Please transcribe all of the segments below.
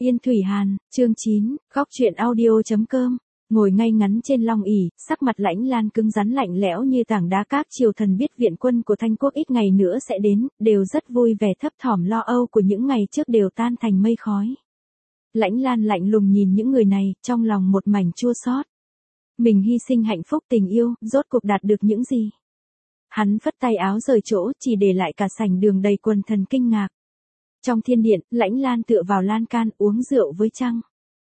Yên Thủy Hàn, chương 9, góc truyện audio.com. Ngồi ngay ngắn trên long ỷ, sắc mặt Lãnh Lan cứng rắn lạnh lẽo như tảng đá. Các triều thần biết viện quân của Thanh quốc ít ngày nữa sẽ đến, đều rất vui vẻ, thấp thỏm lo âu của những ngày trước đều tan thành mây khói. Lãnh Lan lạnh lùng nhìn những người này, trong lòng một mảnh chua xót. Mình hy sinh hạnh phúc tình yêu, rốt cuộc đạt được những gì? Hắn phất tay áo rời chỗ, chỉ để lại cả sảnh đường đầy quần thần kinh ngạc. Trong thiên điện, Lãnh Lan tựa vào lan can uống rượu với trăng.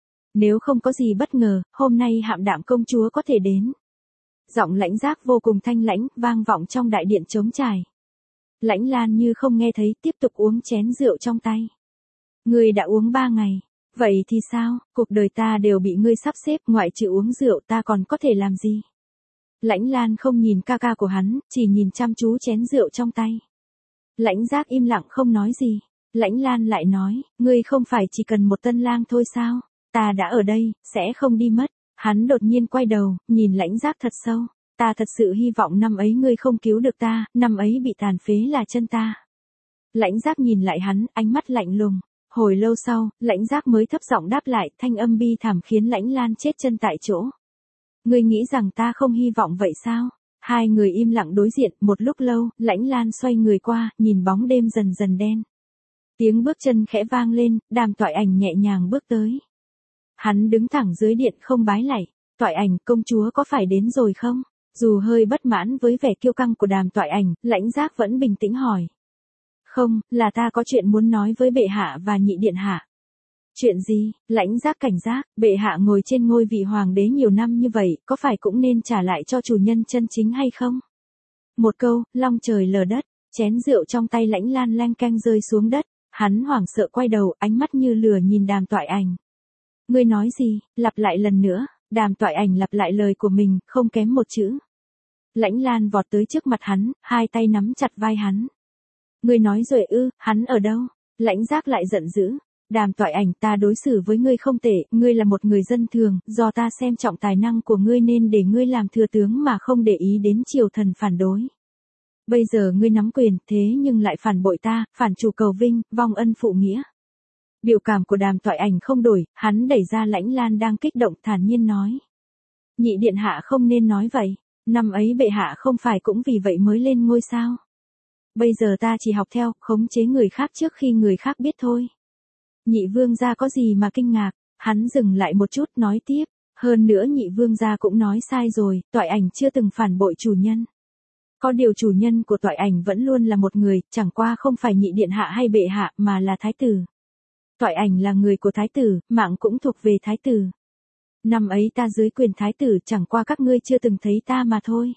Nếu không có gì bất ngờ, hôm nay Hạm Đạm công chúa có thể đến. Giọng Lãnh Giác vô cùng thanh lãnh, vang vọng trong đại điện trống trải. Lãnh Lan như không nghe thấy, tiếp tục uống chén rượu trong tay. Ngươi đã uống 3 ngày. Vậy thì sao, cuộc đời ta đều bị ngươi sắp xếp, ngoại trừ uống rượu ta còn có thể làm gì? Lãnh Lan không nhìn ca ca của hắn, chỉ nhìn chăm chú chén rượu trong tay. Lãnh Giác im lặng không nói gì. Lãnh Lan lại nói, ngươi không phải chỉ cần một tân lang thôi sao? Ta đã ở đây, sẽ không đi mất. Hắn đột nhiên quay đầu, nhìn Lãnh Giác thật sâu. Ta thật sự hy vọng năm ấy ngươi không cứu được ta, năm ấy bị tàn phế là chân ta. Lãnh Giác nhìn lại hắn, ánh mắt lạnh lùng. Hồi lâu sau, Lãnh Giác mới thấp giọng đáp lại, thanh âm bi thảm khiến Lãnh Lan chết chân tại chỗ. Ngươi nghĩ rằng ta không hy vọng vậy sao? Hai người im lặng đối diện, một lúc lâu, Lãnh Lan xoay người qua, nhìn bóng đêm dần dần đen. Tiếng bước chân khẽ vang lên, Đàm Toại Ảnh nhẹ nhàng bước tới. Hắn đứng thẳng dưới điện không bái lạy. Toại Ảnh, công chúa có phải đến rồi không? Dù hơi bất mãn với vẻ kiêu căng của Đàm Toại Ảnh, Lãnh Giác vẫn bình tĩnh hỏi. Không, là ta có chuyện muốn nói với bệ hạ và nhị điện hạ. Chuyện gì? Lãnh Giác cảnh giác, bệ hạ ngồi trên ngôi vị hoàng đế nhiều năm như vậy, có phải cũng nên trả lại cho chủ nhân chân chính hay không? Một câu, long trời lở đất, chén rượu trong tay Lãnh Lan leng keng rơi xuống đất. Hắn hoảng sợ quay đầu, ánh mắt như lửa nhìn Đàm Toại Ảnh. Ngươi nói gì? Lặp lại lần nữa. Đàm Toại Ảnh lặp lại lời của mình, không kém một chữ. Lãnh Lan vọt tới trước mặt hắn, hai tay nắm chặt vai hắn. Ngươi nói rồi ư? Hắn ở đâu? Lãnh Giác lại giận dữ. Đàm Toại Ảnh, ta đối xử với ngươi không tệ, ngươi là một người dân thường, do ta xem trọng tài năng của ngươi nên để ngươi làm thừa tướng mà không để ý đến triều thần phản đối. Bây giờ ngươi nắm quyền, thế nhưng lại phản bội ta, phản chủ cầu vinh, vong ân phụ nghĩa. Biểu cảm của Đàm Toại Ảnh không đổi, hắn đẩy ra Lãnh Lan đang kích động, thản nhiên nói. Nhị điện hạ không nên nói vậy, năm ấy bệ hạ không phải cũng vì vậy mới lên ngôi sao? Bây giờ ta chỉ học theo, khống chế người khác trước khi người khác biết thôi. Nhị vương gia có gì mà kinh ngạc? Hắn dừng lại một chút nói tiếp, hơn nữa nhị vương gia cũng nói sai rồi, Toại Ảnh chưa từng phản bội chủ nhân. Có điều chủ nhân của Toại Ảnh vẫn luôn là một người, chẳng qua không phải nhị điện hạ hay bệ hạ mà là thái tử. Toại Ảnh là người của thái tử, mạng cũng thuộc về thái tử. Năm ấy ta dưới quyền thái tử, chẳng qua các ngươi chưa từng thấy ta mà thôi.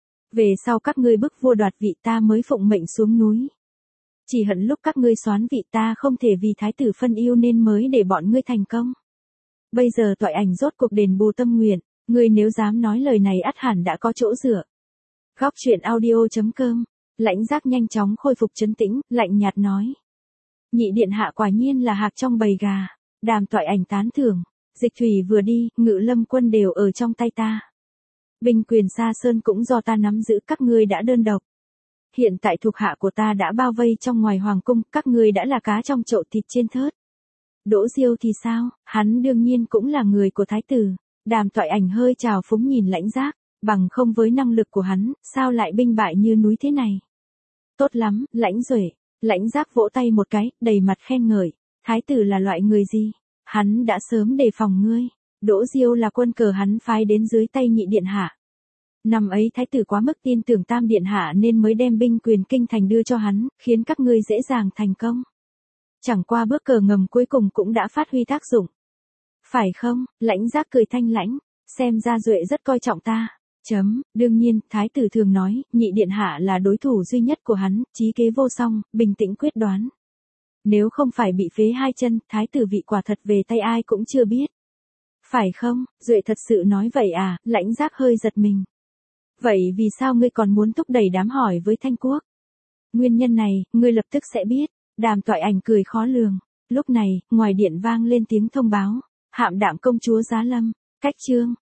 Về sau các ngươi bức vua đoạt vị, ta mới phụng mệnh xuống núi. Chỉ hận lúc các ngươi soán vị, ta không thể vì thái tử phân ưu nên mới để bọn ngươi thành công. Bây giờ Toại Ảnh rốt cuộc đền bù tâm nguyện, ngươi nếu dám nói lời này ắt hẳn đã có chỗ dựa. Góc truyện audio.com. Lãnh Giác nhanh chóng khôi phục trấn tĩnh, lạnh nhạt nói. Nhị điện hạ quả nhiên là hạc trong bầy gà. Đàm Toại Ảnh tán thưởng. Dịch thủy vừa đi, Ngự Lâm quân đều ở trong tay ta. Binh quyền Sa Sơn cũng do ta nắm giữ, các ngươi đã đơn độc. Hiện tại thuộc hạ của ta đã bao vây trong ngoài hoàng cung, các ngươi đã là cá trong chậu thịt trên thớt. Đỗ Diêu thì sao? Hắn đương nhiên cũng là người của thái tử. Đàm Toại Ảnh hơi trào phúng nhìn Lãnh Giác. Bằng không với năng lực của hắn, sao lại binh bại như núi thế này? Tốt lắm, Lãnh Duệ. Lãnh Giác vỗ tay một cái, đầy mặt khen ngợi. Thái tử là loại người gì? Hắn đã sớm đề phòng ngươi. Đỗ Diêu là quân cờ hắn phái đến dưới tay nhị điện hạ. Năm ấy thái tử quá mức tin tưởng tam điện hạ nên mới đem binh quyền kinh thành đưa cho hắn, khiến các ngươi dễ dàng thành công. Chẳng qua bước cờ ngầm cuối cùng cũng đã phát huy tác dụng. Phải không? Lãnh Giác cười thanh lãnh. Xem ra Duệ rất coi trọng ta. Đương nhiên, thái tử thường nói, nhị điện hạ là đối thủ duy nhất của hắn, trí kế vô song, bình tĩnh quyết đoán. Nếu không phải bị phế hai chân, thái tử vị quả thật về tay ai cũng chưa biết. Phải không? Duệ thật sự nói vậy à? Lãnh Giác hơi giật mình. Vậy vì sao ngươi còn muốn thúc đẩy đám hỏi với Thanh quốc? Nguyên nhân này, ngươi lập tức sẽ biết. Đàm Toại Ảnh cười khó lường. Lúc này, ngoài điện vang lên tiếng thông báo. Hạm Đạm công chúa giá lâm. Cách chương.